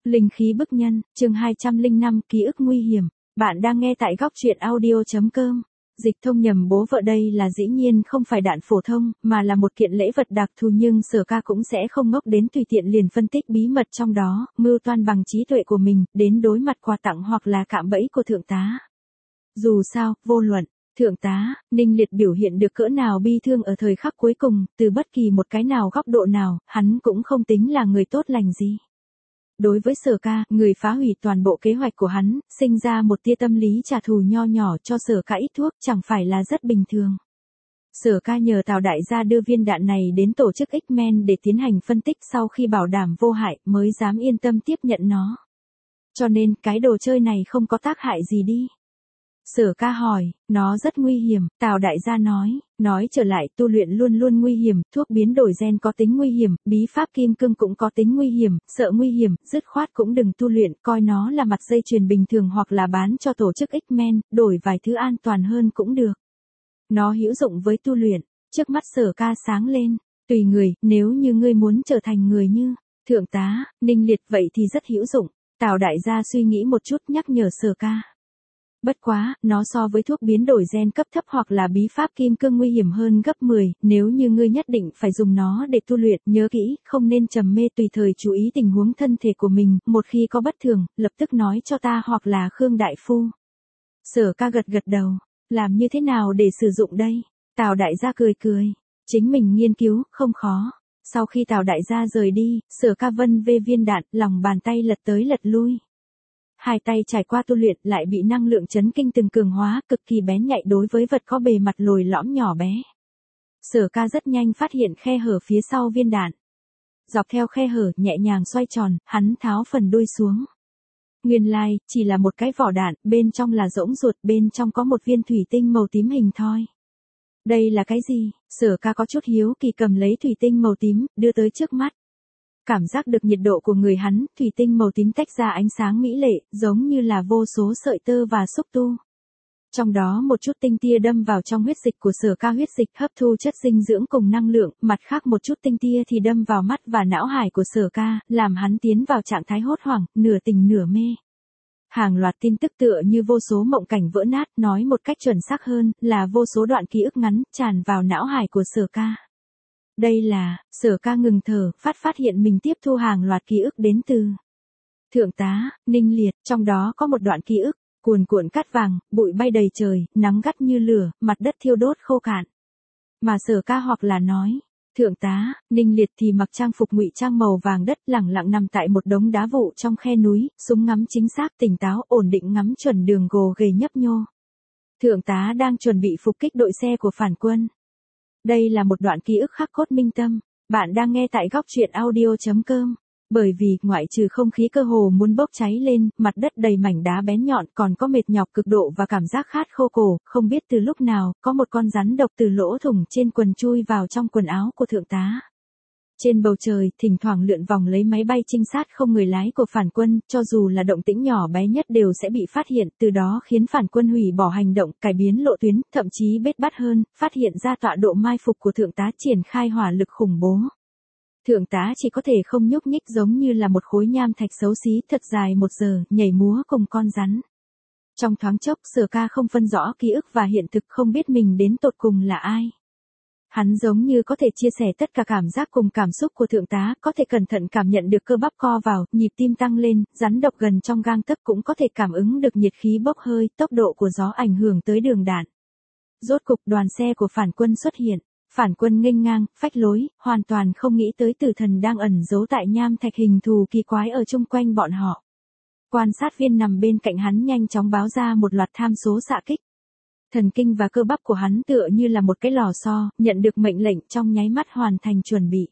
Linh khí bức nhân, chương 205, ký ức nguy hiểm. Bạn đang nghe tại góc truyện audio.com. Dịch thông nhầm bố vợ đây là dĩ nhiên không phải đạn phổ thông, mà là một kiện lễ vật đặc thù, nhưng Sở Ca cũng sẽ không ngốc đến tùy tiện liền phân tích bí mật trong đó, mưu toan bằng trí tuệ của mình, đến đối mặt quà tặng hoặc là cạm bẫy của thượng tá. Dù sao, vô luận, thượng tá, Ninh Liệt biểu hiện được cỡ nào bi thương ở thời khắc cuối cùng, từ bất kỳ một cái nào góc độ nào, hắn cũng không tính là người tốt lành gì. Đối với Sở Ca, người phá hủy toàn bộ kế hoạch của hắn, sinh ra một tia tâm lý trả thù nho nhỏ cho Sở Ca ít thuốc chẳng phải là rất bình thường. Sở Ca nhờ Tào đại gia đưa viên đạn này đến tổ chức X-Men để tiến hành phân tích, sau khi bảo đảm vô hại mới dám yên tâm tiếp nhận nó. Cho nên cái đồ chơi này không có tác hại gì đi. Sở Ca hỏi, nó rất nguy hiểm, Tào đại gia nói trở lại, tu luyện luôn luôn nguy hiểm, thuốc biến đổi gen có tính nguy hiểm, bí pháp kim cương cũng có tính nguy hiểm, sợ nguy hiểm, dứt khoát cũng đừng tu luyện, coi nó là mặt dây chuyền bình thường hoặc là bán cho tổ chức X-Men, đổi vài thứ an toàn hơn cũng được. Nó hữu dụng với tu luyện. Trước mắt Sở Ca sáng lên, tùy người, nếu như ngươi muốn trở thành người như thượng tá, Ninh Liệt vậy thì rất hữu dụng. Tào đại gia suy nghĩ một chút nhắc nhở Sở Ca. Bất quá, nó so với thuốc biến đổi gen cấp thấp hoặc là bí pháp kim cương nguy hiểm hơn gấp 10, nếu như ngươi nhất định phải dùng nó để tu luyện, nhớ kỹ, không nên trầm mê, tùy thời chú ý tình huống thân thể của mình, một khi có bất thường, lập tức nói cho ta hoặc là Khương đại phu. Sở Ca gật gật đầu, làm như thế nào để sử dụng đây? Tào đại gia cười, chính mình nghiên cứu, không khó. Sau khi Tào đại gia rời đi, Sở Ca vân vê viên đạn, lòng bàn tay lật tới lật lui. Hai tay trải qua tu luyện lại bị năng lượng chấn kinh từng cường hóa, cực kỳ bén nhạy đối với vật có bề mặt lồi lõm nhỏ bé. Sở Ca rất nhanh phát hiện khe hở phía sau viên đạn. Dọc theo khe hở nhẹ nhàng xoay tròn, hắn tháo phần đuôi xuống. Nguyên lai, chỉ là một cái vỏ đạn, bên trong là rỗng ruột, bên trong có một viên thủy tinh màu tím hình thoi. Đây là cái gì? Sở Ca có chút hiếu kỳ cầm lấy thủy tinh màu tím, đưa tới trước mắt. Cảm giác được nhiệt độ của người hắn, thủy tinh màu tím tách ra ánh sáng mỹ lệ, giống như là vô số sợi tơ và xúc tu. Trong đó một chút tinh tia đâm vào trong huyết dịch của Sở Ca, huyết dịch hấp thu chất dinh dưỡng cùng năng lượng, mặt khác một chút tinh tia thì đâm vào mắt và não hải của Sở Ca, làm hắn tiến vào trạng thái hốt hoảng, nửa tỉnh nửa mê. Hàng loạt tin tức tựa như vô số mộng cảnh vỡ nát, nói một cách chuẩn xác hơn, là vô số đoạn ký ức ngắn, tràn vào não hải của Sở Ca. Đây là, Sở Ca ngừng thở, phát hiện mình tiếp thu hàng loạt ký ức đến từ thượng tá, Ninh Liệt, trong đó có một đoạn ký ức, cuồn cuộn cát vàng, bụi bay đầy trời, nắng gắt như lửa, mặt đất thiêu đốt khô cạn. Mà Sở Ca hoặc là nói, thượng tá, Ninh Liệt thì mặc trang phục ngụy trang màu vàng đất, lẳng lặng nằm tại một đống đá vụn trong khe núi, súng ngắm chính xác, tỉnh táo, ổn định ngắm chuẩn đường gồ ghề nhấp nhô. Thượng tá đang chuẩn bị phục kích đội xe của phản quân. Đây là một đoạn ký ức khắc cốt minh tâm. Bạn đang nghe tại góc truyện audio.com. Bởi vì, ngoại trừ không khí cơ hồ muốn bốc cháy lên, mặt đất đầy mảnh đá bén nhọn, còn có mệt nhọc cực độ và cảm giác khát khô cổ, không biết từ lúc nào, có một con rắn độc từ lỗ thủng trên quần chui vào trong quần áo của thượng tá. Trên bầu trời, thỉnh thoảng lượn vòng lấy máy bay trinh sát không người lái của phản quân, cho dù là động tĩnh nhỏ bé nhất đều sẽ bị phát hiện, từ đó khiến phản quân hủy bỏ hành động, cải biến lộ tuyến, thậm chí bết bát hơn, phát hiện ra tọa độ mai phục của thượng tá, triển khai hỏa lực khủng bố. Thượng tá chỉ có thể không nhúc nhích, giống như là một khối nham thạch xấu xí, thật dài 1 giờ, nhảy múa cùng con rắn. Trong thoáng chốc, Sở Ca không phân rõ ký ức và hiện thực, không biết mình đến tột cùng là ai. Hắn giống như có thể chia sẻ tất cả cảm giác cùng cảm xúc của thượng tá, có thể cẩn thận cảm nhận được cơ bắp co vào, nhịp tim tăng lên, rắn độc gần trong gang tấc, cũng có thể cảm ứng được nhiệt khí bốc hơi, tốc độ của gió ảnh hưởng tới đường đạn. Rốt cục đoàn xe của phản quân xuất hiện. Phản quân nghênh ngang, phách lối, hoàn toàn không nghĩ tới tử thần đang ẩn giấu tại nham thạch hình thù kỳ quái ở chung quanh bọn họ. Quan sát viên nằm bên cạnh hắn nhanh chóng báo ra một loạt tham số xạ kích. Thần kinh và cơ bắp của hắn tựa như là một cái lò xo, nhận được mệnh lệnh trong nháy mắt hoàn thành chuẩn bị.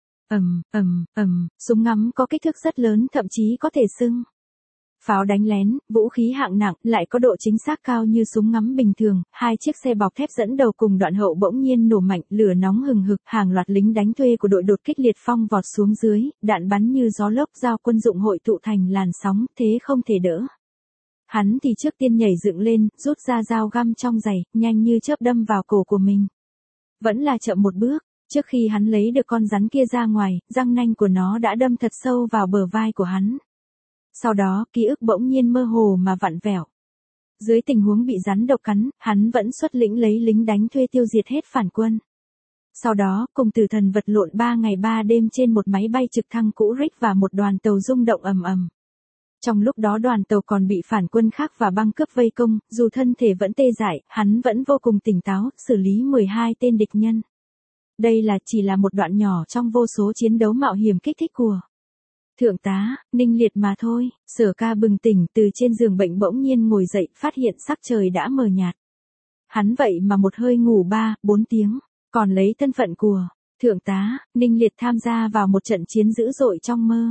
Súng ngắm có kích thước rất lớn, thậm chí có thể xưng pháo đánh lén, vũ khí hạng nặng, lại có độ chính xác cao như súng ngắm bình thường. Hai chiếc xe bọc thép dẫn đầu cùng đoạn hậu bỗng nhiên nổ mạnh, lửa nóng hừng hực, hàng loạt lính đánh thuê của đội đột kích liệt phong vọt xuống dưới, đạn bắn như gió lốc, dao quân dụng hội tụ thành làn sóng, thế không thể đỡ. Hắn thì trước tiên nhảy dựng lên, rút ra dao găm trong giày, nhanh như chớp đâm vào cổ của mình. Vẫn là chậm một bước, trước khi hắn lấy được con rắn kia ra ngoài, răng nanh của nó đã đâm thật sâu vào bờ vai của hắn. Sau đó, ký ức bỗng nhiên mơ hồ mà vặn vẹo. Dưới tình huống bị rắn độc cắn, hắn vẫn xuất lĩnh lấy lính đánh thuê tiêu diệt hết phản quân. Sau đó, cùng tử thần vật lộn 3 ngày 3 đêm trên một máy bay trực thăng cũ Rick và một đoàn tàu rung động ầm ầm. Trong lúc đó đoàn tàu còn bị phản quân khác và băng cướp vây công, dù thân thể vẫn tê dại, hắn vẫn vô cùng tỉnh táo, xử lý 12 tên địch nhân. Đây chỉ là một đoạn nhỏ trong vô số chiến đấu mạo hiểm kích thích của Thượng tá Ninh Liệt mà thôi. Sở Ca bừng tỉnh từ trên giường bệnh bỗng nhiên ngồi dậy, phát hiện sắc trời đã mờ nhạt. Hắn vậy mà một hơi ngủ 3-4 tiếng, còn lấy thân phận của Thượng tá Ninh Liệt tham gia vào một trận chiến dữ dội trong mơ.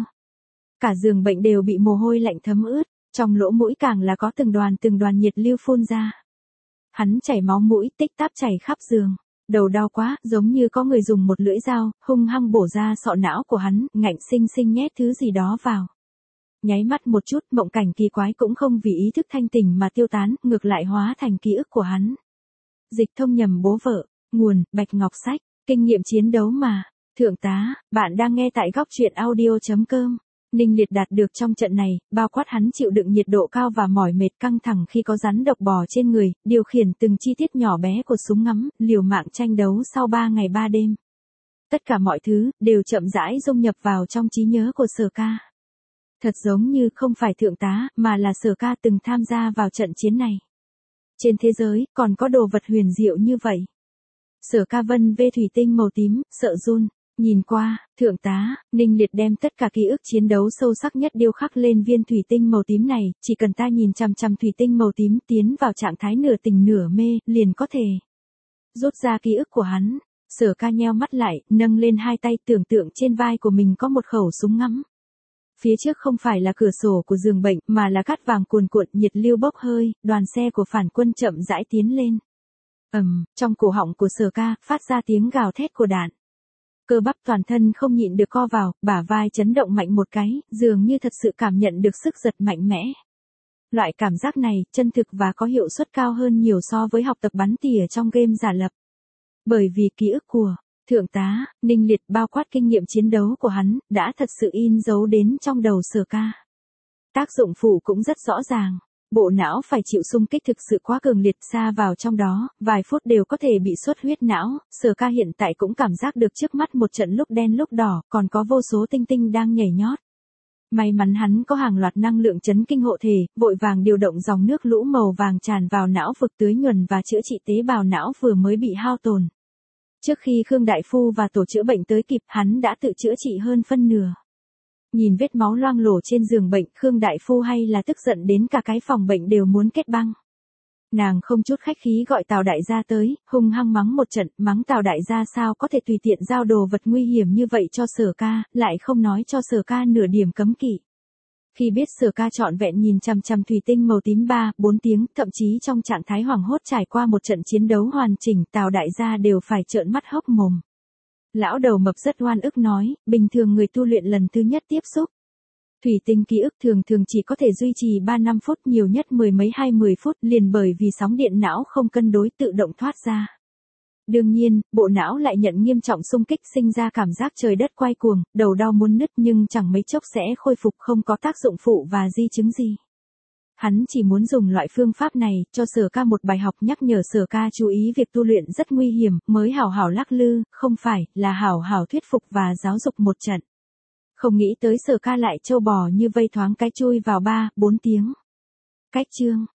Cả giường bệnh đều bị mồ hôi lạnh thấm ướt, trong lỗ mũi càng là có từng đoàn nhiệt lưu phun ra. Hắn chảy máu mũi tích tắp chảy khắp giường. Đầu đau quá, giống như có người dùng một lưỡi dao, hung hăng bổ ra sọ não của hắn, ngạnh sinh sinh nhét thứ gì đó vào. Nháy mắt một chút, mộng cảnh kỳ quái cũng không vì ý thức thanh tỉnh mà tiêu tán, ngược lại hóa thành ký ức của hắn. Dịch thông nhầm bố vợ, nguồn, Bạch Ngọc Sách, kinh nghiệm chiến đấu mà. Thượng tá, bạn đang nghe tại góc truyện audio.com. Ninh Liệt đạt được trong trận này, bao quát hắn chịu đựng nhiệt độ cao và mỏi mệt căng thẳng khi có rắn độc bò trên người, điều khiển từng chi tiết nhỏ bé của súng ngắm, liều mạng tranh đấu sau 3 ngày 3 đêm. Tất cả mọi thứ, đều chậm rãi dung nhập vào trong trí nhớ của Sở Ca. Thật giống như không phải thượng tá, mà là Sở Ca từng tham gia vào trận chiến này. Trên thế giới, còn có đồ vật huyền diệu như vậy. Sở Ca vân vê thủy tinh màu tím, sợ run. Nhìn qua, thượng tá Ninh Liệt đem tất cả ký ức chiến đấu sâu sắc nhất điêu khắc lên viên thủy tinh màu tím này, chỉ cần ta nhìn chằm chằm thủy tinh màu tím tiến vào trạng thái nửa tỉnh nửa mê, liền có thể rút ra ký ức của hắn. Sở Ca nheo mắt lại, nâng lên hai tay, tưởng tượng trên vai của mình có một khẩu súng ngắm. Phía trước không phải là cửa sổ của giường bệnh, mà là cát vàng cuồn cuộn, nhiệt lưu bốc hơi, đoàn xe của phản quân chậm rãi tiến lên. Trong cổ họng của Sở Ca, phát ra tiếng gào thét của đạn. Cơ bắp toàn thân không nhịn được co vào, bả vai chấn động mạnh một cái, dường như thật sự cảm nhận được sức giật mạnh mẽ. Loại cảm giác này, chân thực và có hiệu suất cao hơn nhiều so với học tập bắn tỉa trong game giả lập. Bởi vì ký ức của Thượng tá Ninh Liệt bao quát kinh nghiệm chiến đấu của hắn, đã thật sự in dấu đến trong đầu Sở Ca. Tác dụng phụ cũng rất rõ ràng. Bộ não phải chịu xung kích thực sự quá cường liệt, xa vào trong đó, vài phút đều có thể bị xuất huyết não. Sở Ca hiện tại cũng cảm giác được trước mắt một trận lúc đen lúc đỏ, còn có vô số tinh tinh đang nhảy nhót. May mắn hắn có hàng loạt năng lượng chấn kinh hộ thể, vội vàng điều động dòng nước lũ màu vàng tràn vào não vực tưới nhuần và chữa trị tế bào não vừa mới bị hao tổn. Trước khi Khương Đại Phu và tổ chữa bệnh tới kịp, hắn đã tự chữa trị hơn phân nửa. Nhìn vết máu loang lổ trên giường bệnh, Khương Đại Phu hay là tức giận đến cả cái phòng bệnh đều muốn kết băng. Nàng không chút khách khí gọi Tào đại gia tới, hung hăng mắng một trận, mắng Tào đại gia sao có thể tùy tiện giao đồ vật nguy hiểm như vậy cho Sở Ca, lại không nói cho Sở Ca nửa điểm cấm kỵ. Khi biết Sở Ca trọn vẹn nhìn chằm chằm thủy tinh màu tím 3-4 tiếng, thậm chí trong trạng thái hoảng hốt trải qua một trận chiến đấu hoàn chỉnh, Tào đại gia đều phải trợn mắt hốc mồm. Lão đầu mập rất oan ức nói, bình thường người tu luyện lần thứ nhất tiếp xúc thủy tinh ký ức thường chỉ có thể duy trì 3-5 phút, nhiều nhất 10 phút, liền bởi vì sóng điện não không cân đối tự động thoát ra. Đương nhiên, bộ não lại nhận nghiêm trọng xung kích, sinh ra cảm giác trời đất quay cuồng, đầu đau muốn nứt, nhưng chẳng mấy chốc sẽ khôi phục, không có tác dụng phụ và di chứng gì. Hắn chỉ muốn dùng loại phương pháp này, cho Sở Ca một bài học, nhắc nhở Sở Ca chú ý việc tu luyện rất nguy hiểm, mới hảo hảo lắc lư, không phải là hảo hảo thuyết phục và giáo dục một trận. Không nghĩ tới Sở Ca lại trâu bò như vây thoáng cái chui vào 3-4 tiếng. Cách chương